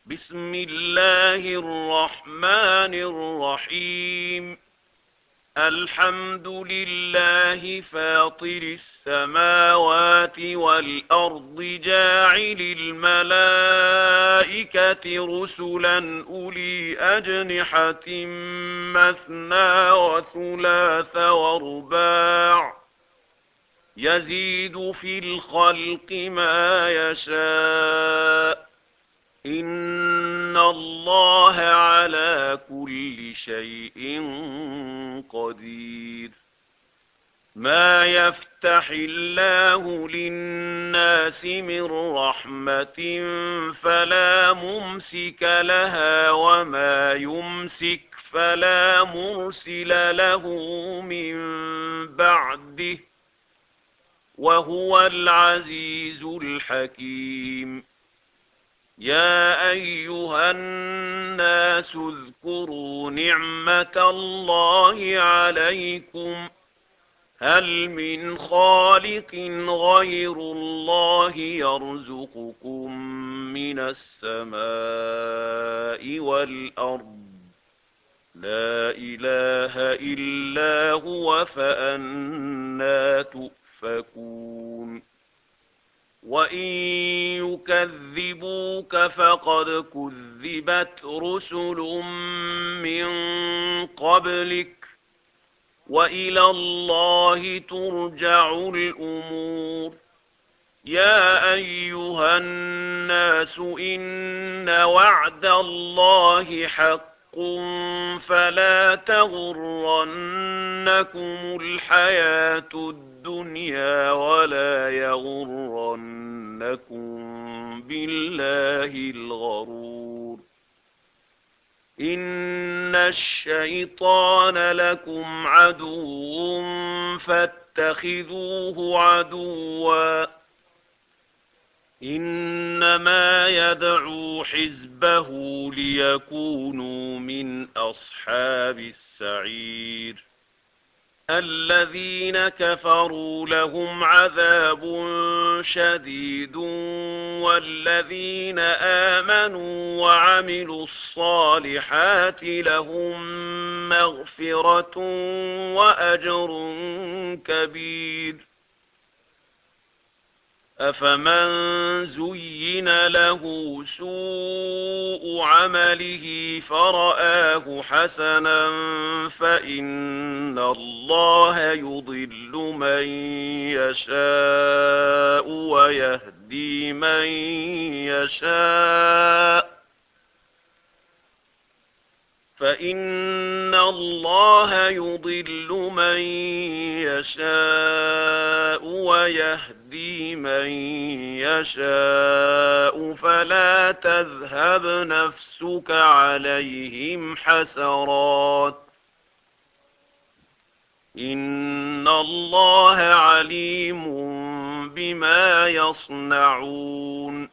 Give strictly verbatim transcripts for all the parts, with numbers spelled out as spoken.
بسم الله الرحمن الرحيم. الحمد لله فاطر السماوات والأرض جاعل الملائكة رسلا أولي أجنحة مثنى وثلاث ورباع يزيد في الخلق ما يشاء إن الله على كل شيء قدير. ما يفتح الله للناس من رحمة فلا ممسك لها وما يمسك فلا مرسل له من بعده وهو العزيز الحكيم. يا أيها الناس اذكروا نعمة الله عليكم هل من خالق غير الله يرزقكم من السماء والأرض لا إله إلا هو فأنى تؤفكون. وإن يكذبوك فقد كذبت رسل من قبلك وإلى الله ترجع الأمور. يا أيها الناس إن وعد الله حق فلا تغرنكم الحياة الدنيا ولا يغرنكم بالله الغرور. إن الشيطان لكم عدو فاتخذوه عدوا إنما يدعو حزبه ليكونوا من أصحاب السعير. الذين كفروا لهم عذاب شديد والذين آمنوا وعملوا الصالحات لهم مغفرة وأجر كبير. أفمن زين له سوء عمله فرآه حسنا فإن الله يضل من يشاء ويهدي من يشاء فإن الله يضل من يشاء ويهدي من يشاء فلا تذهب نفسك عليهم حسرات إن الله عليم بما يصنعون.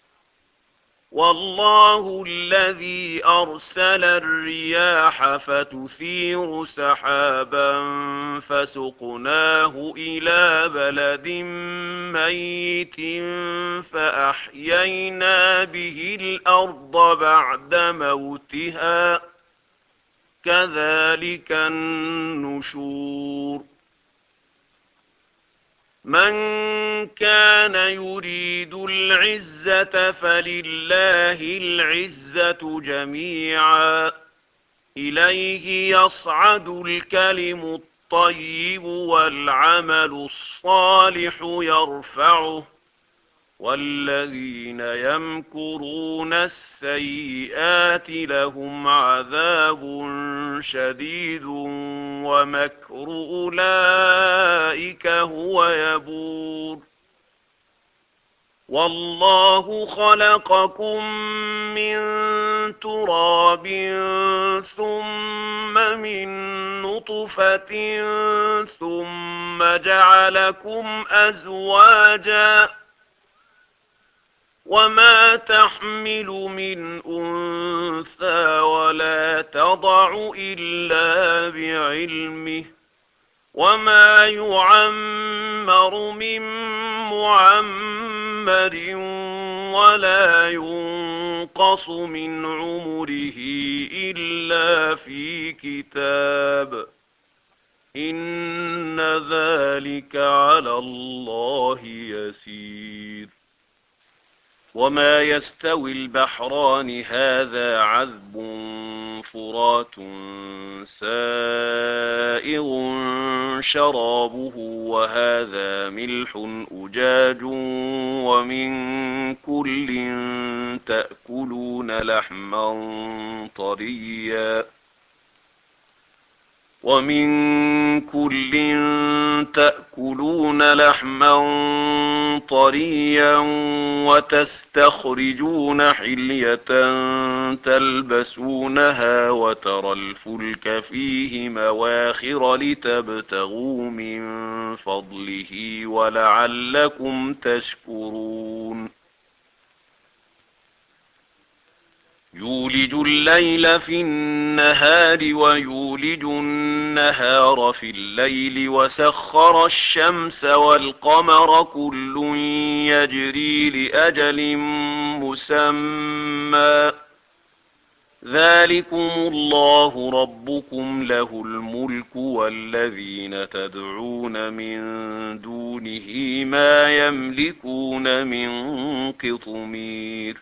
والله الذي أرسل الرياح فتثير سحابا فسقناه إلى بلد ميت فأحيينا به الأرض بعد موتها كذلك النشور. من كان يريد العزة فلله العزة جميعا إليه يصعد الكلم الطيب والعمل الصالح يرفعه والذين يمكرون السيئات لهم عذاب شديد ومكر أولئك هو يبور. والله خلقكم من تراب ثم من نطفة ثم جعلكم أزواجا وما تحمل من أنثى ولا تضع إلا بعلمه وما يعمر من معمر ولا ينقص ينقص من عمره إلا في كتاب إن ذلك على الله يسير. وما يستوي البحران هذا عذب فرات سائغ شرابه وهذا ملح أجاج ومن كل تأكلون لحما طريا ومن كل تأكلون لحما طريا وتستخرجون حلية تلبسونها وترى الفلك فيه مواخر لتبتغوا من فضله ولعلكم تشكرون. يولج الليل في النهار ويولج النهار في الليل وسخر الشمس والقمر كل يجري لأجل مسمى ذلكم الله ربكم له الملك والذين تدعون من دونه ما يملكون من قطمير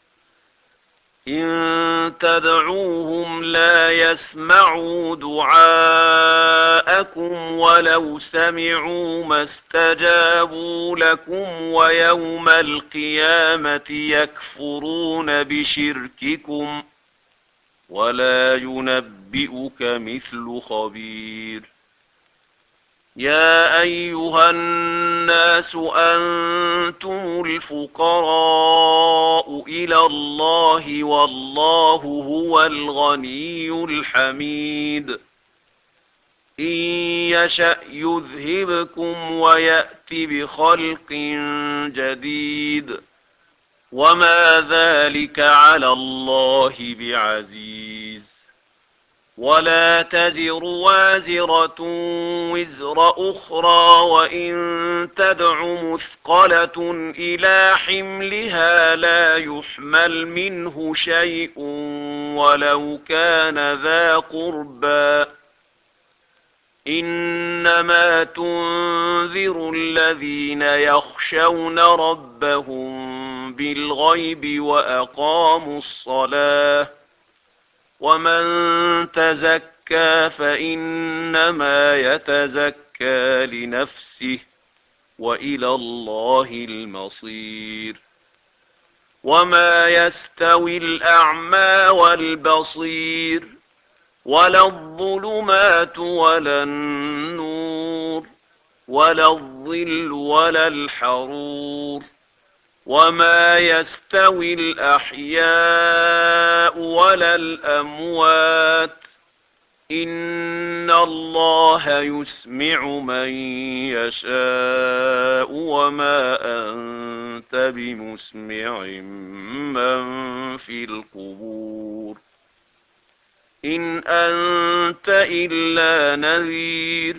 إن تدعوهم لا يسمعوا دعاءكم ولو سمعوا ما استجابوا لكم ويوم القيامة يكفرون بشرككم ولا ينبئك مثل خبير. يا أيها الناس أنتم الفقراء إلى الله والله هو الغني الحميد إن يشأ يذهبكم ويأت بخلق جديد وما ذلك على الله بعزيز. ولا تزر وازرة وزر أخرى وإن تدع مثقلة إلى حملها لا يحمل منه شيء ولو كان ذا قربى إنما تنذر الذين يخشون ربهم بالغيب وأقاموا الصلاة ومن تزكى فإنما يتزكى لنفسه وإلى الله المصير. وما يستوي الأعمى والبصير ولا الظلمات ولا النور ولا الظل ولا الحرور وما يستوي الأحياء ولا الأموات إن الله يسمع من يشاء وما أنت بمسمع من في القبور إن أنت إلا نذير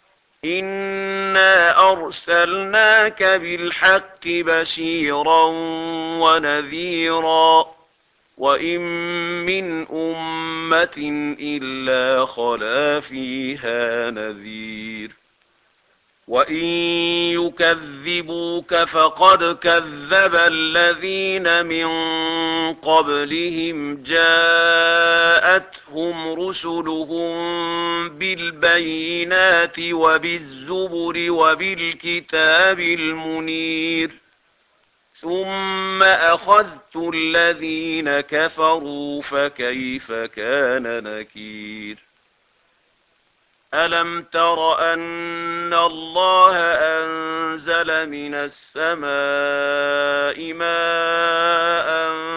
إنا أرسلناك بالحق بشيرا ونذيرا وإن من أمة إلا خلا فيها نذير وإن يكذبوك فقد كذب الذين من قبلهم جاءتهم رسلهم بالبينات وبالزبر وبالكتاب المنير ثم أخذت الذين كفروا فكيف كان نكير. ألم تر أن الله أنزل من السماء ماء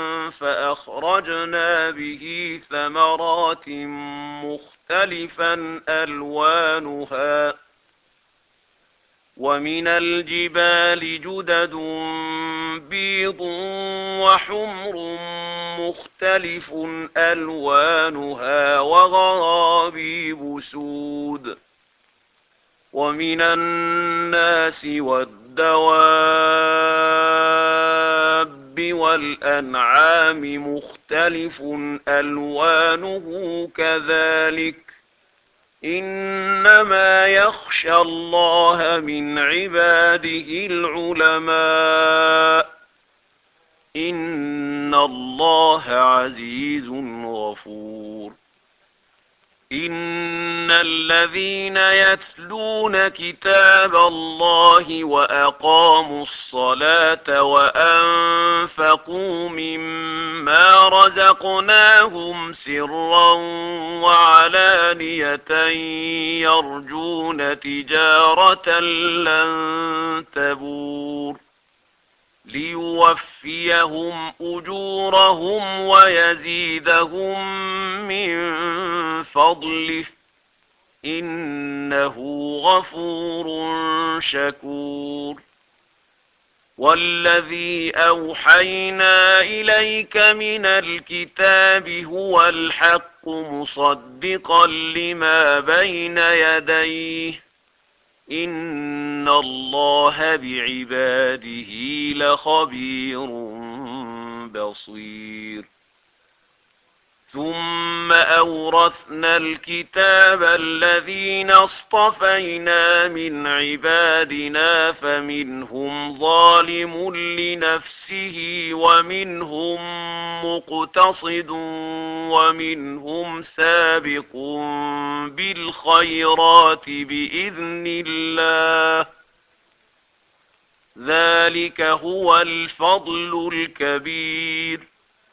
فأخرجنا به ثمرات مختلفا ألوانها ومن الجبال جدد بيض وحمر مختلف ألوانها وغرابيب سود ومن الناس والدواب الدَّوَابِّ وَالْأَنْعَامِ مُخْتَلِفٌ أَلْوَانُهُ كَذَلِكَ إِنَّمَا يَخْشَى اللَّهَ مِنْ عِبَادِهِ الْعُلَمَاءُ إِنَّ اللَّهَ عَزِيزٌ غَفُورٌ إِنَّ الَّذِينَ يَتْلُونَ كِتَابَ اللَّهِ وَأَقَامُوا الصَّلَاةَ وَأَنفَقُوا مِمَّا رَزَقْنَاهُمْ سِرًّا وَعَلَانِيَةً يَرْجُونَ تِجَارَةً لَّن تَبُورَ لِيُوَفِّيَهُمْ أُجُورَهُمْ وَيَزِيدَهُم مِّن فَضْلِهِ إِنَّهُ غَفُورٌ شَكُورٌ وَالَّذِي أَوْحَيْنَا إِلَيْكَ مِنَ الْكِتَابِ هُوَ الْحَقُّ مُصَدِّقًا لِّمَا بَيْنَ يَدَيْهِ إِنَّ اللَّهَ بِعِبَادِهِ لَخَبِيرٌ بَصِيرٌ ثُمَّ أَوْرَثْنَا الْكِتَابَ الَّذِينَ اصْطَفَيْنَا مِنْ عِبَادِنَا فَمِنْهُمْ ظَالِمٌ لِنَفْسِهِ وَمِنْهُمْ مُقْتَصِدٌ وَمِنْهُمْ سَابِقٌ بِالْخَيْرَاتِ بِإِذْنِ اللَّهِ ذَلِكَ هُوَ الْفَضْلُ الْكَبِيرُ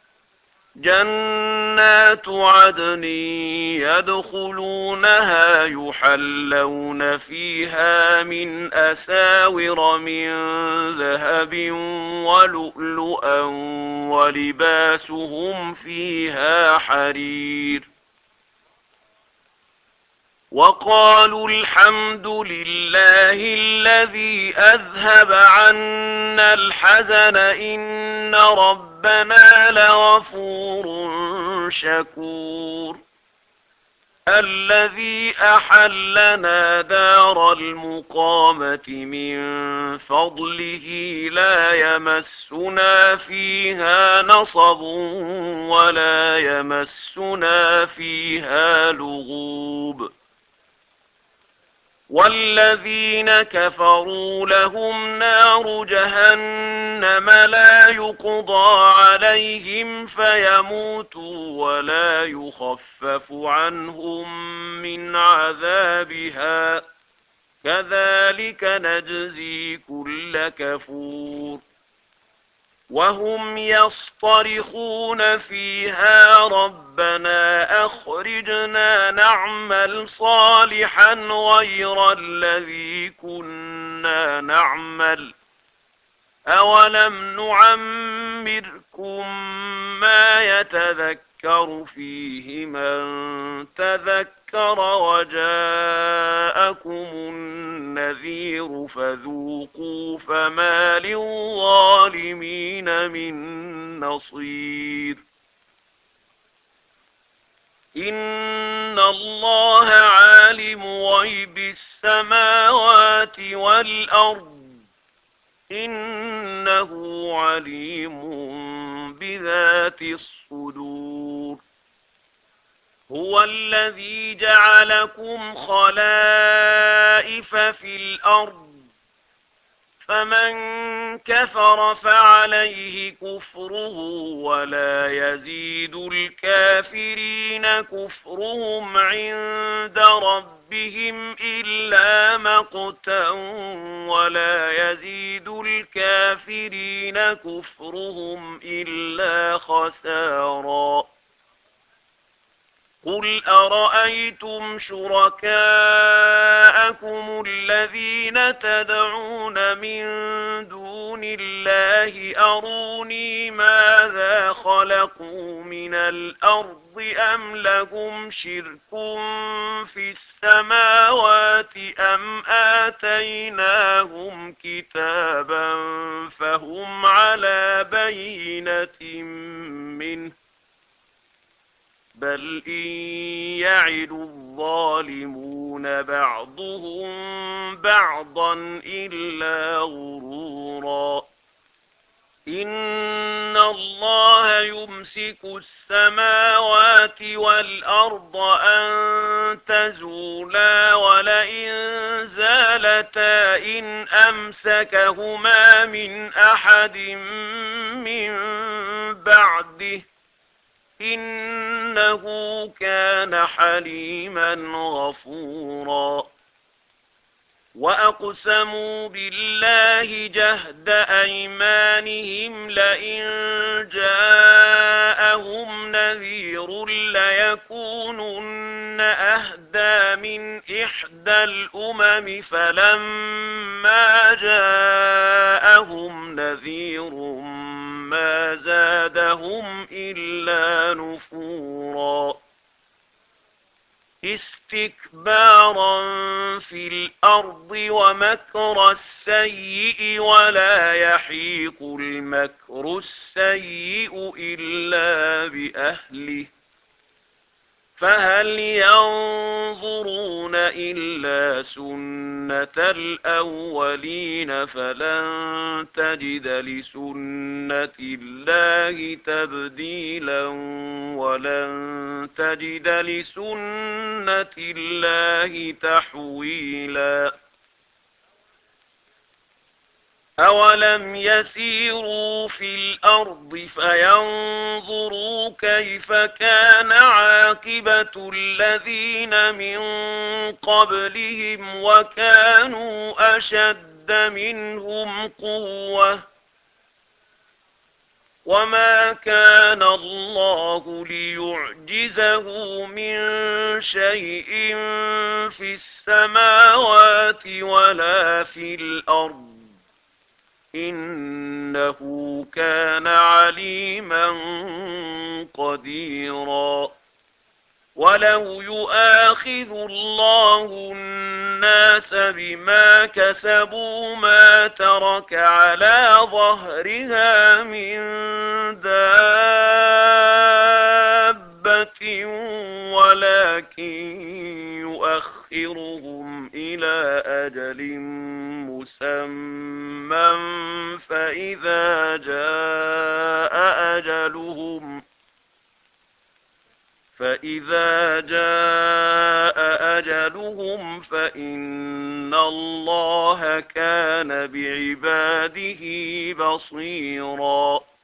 جَنَّاتُ عَدْنٍ يَدْخُلُونَهَا يُحَلَّوْنَ فِيهَا مِنْ أَسَاوِرَ مِنْ ذَهَبٍ وَلُؤْلُؤًا وَلِبَاسُهُمْ فِيهَا حَرِيرٌ وَقَالُوا الْحَمْدُ لِلَّهِ الَّذِي أَذْهَبَ عَنَّا الْحَزَنَ إِنَّ رَبَّنَا لَغَفُورٌ شَكُورٌ الَّذِي أَحَلَّنَا دَارَ الْمُقَامَةِ مِنْ فَضْلِهِ لَا يَمَسُّنَا فِيهَا نَصَبٌ وَلَا يَمَسُّنَا فِيهَا لُغُوبٌ وَالَّذِينَ كَفَرُوا لَهُمْ نَارُ جَهَنَّمَ لَا يُقْضَىٰ عَلَيْهِمْ فَيَمُوتُوا وَلَا يُخَفَّفُ عَنْهُم مِّنْ عَذَابِهَا كَذَٰلِكَ نَجْزِي كُلَّ كَفُورٍ وَهُمْ يَصْطَرِخُونَ فِيهَا رَبَّنَا أَخْرِجْنَا نَعْمَلْ صَالِحًا غَيْرَ الَّذِي كُنَّا نَعْمَلُ أَوَلَمْ نُعَمِّرْكُم مَّا يَتَذَكَّرُ فِيهِ مَن تَذَكَّرَ وَجَاءَكُمُ النَّذِيرُ فَذُوقُوا فَمَا لِلظَّالِمِينَ مِن نَّصِيرٍ إِنَّ اللَّهَ عَالِمُ غَيْبِ السَّمَاوَاتِ وَالْأَرْضِ إِنَّهُ عَلِيمٌ بِذَاتِ الصُّدُورِ هُوَ الَّذِي جَعَلَكُمْ خَلَائِفَ فِي الْأَرْضِ فَمَن كَفَرَ فَعَلَيْهِ كُفْرُهُ وَلَا يَزِيدُ الْكَافِرِينَ كُفْرُهُمْ عِندَ رَبِّهِمْ إِلَّا مَقْتًا وَلَا يَزِيدُ الْكَافِرِينَ كُفْرُهُمْ إِلَّا خَسَارًا قُلْ أَرَأَيْتُمْ شُرَكَاءَكُمُ الَّذِينَ تَدْعُونَ مِن دُونِ اللَّهِ أَرُونِي مَاذَا خَلَقُوا مِنَ الْأَرْضِ أَمْ لَهُمْ شِرْكٌ فِي السَّمَاوَاتِ أَمْ آتَيْنَاهُمْ كِتَابًا فَهُمْ عَلَىٰ بَيِّنَةٍ مِّنْهُ بَلْ إِن يَعِدُ الظَّالِمُونَ بَعْضُهُم بَعْضًا إِلَّا غُرُورًا إن الله يمسك السماوات والأرض أن تزولا ولئن زالتا إن أمسكهما من أحد من بعده إنه كان حليما غفورا وأقسموا بالله جهد أيمانهم لئن جاءهم نذير ليكونن أهدى من إحدى الأمم فلما جاءهم نذير ما زادهم إلا نفورا استكبارا في الأرض ومكر السيء ولا يحيق المكر السيء إلا بأهله فهل ينظرون إلا سنة الأولين فلن تجد لسنة الله تبديلا ولن تجد لسنة الله تحويلا أولم يسيروا في الأرض فينظروا كيف كان عاقبة الذين من قبلهم وكانوا أشد منهم قوة وما كان الله ليعجزه من شيء في السماوات ولا في الأرض إنه كان عليما قديرا ولو يؤاخذ الله الناس بما كسبوا ما ترك على ظهرها من دابة ولكن يؤخرهم إلى أجل مسمى فإذا جاء أجلهم فإذا جاء أجلهم فإن الله كان بعباده بصيرا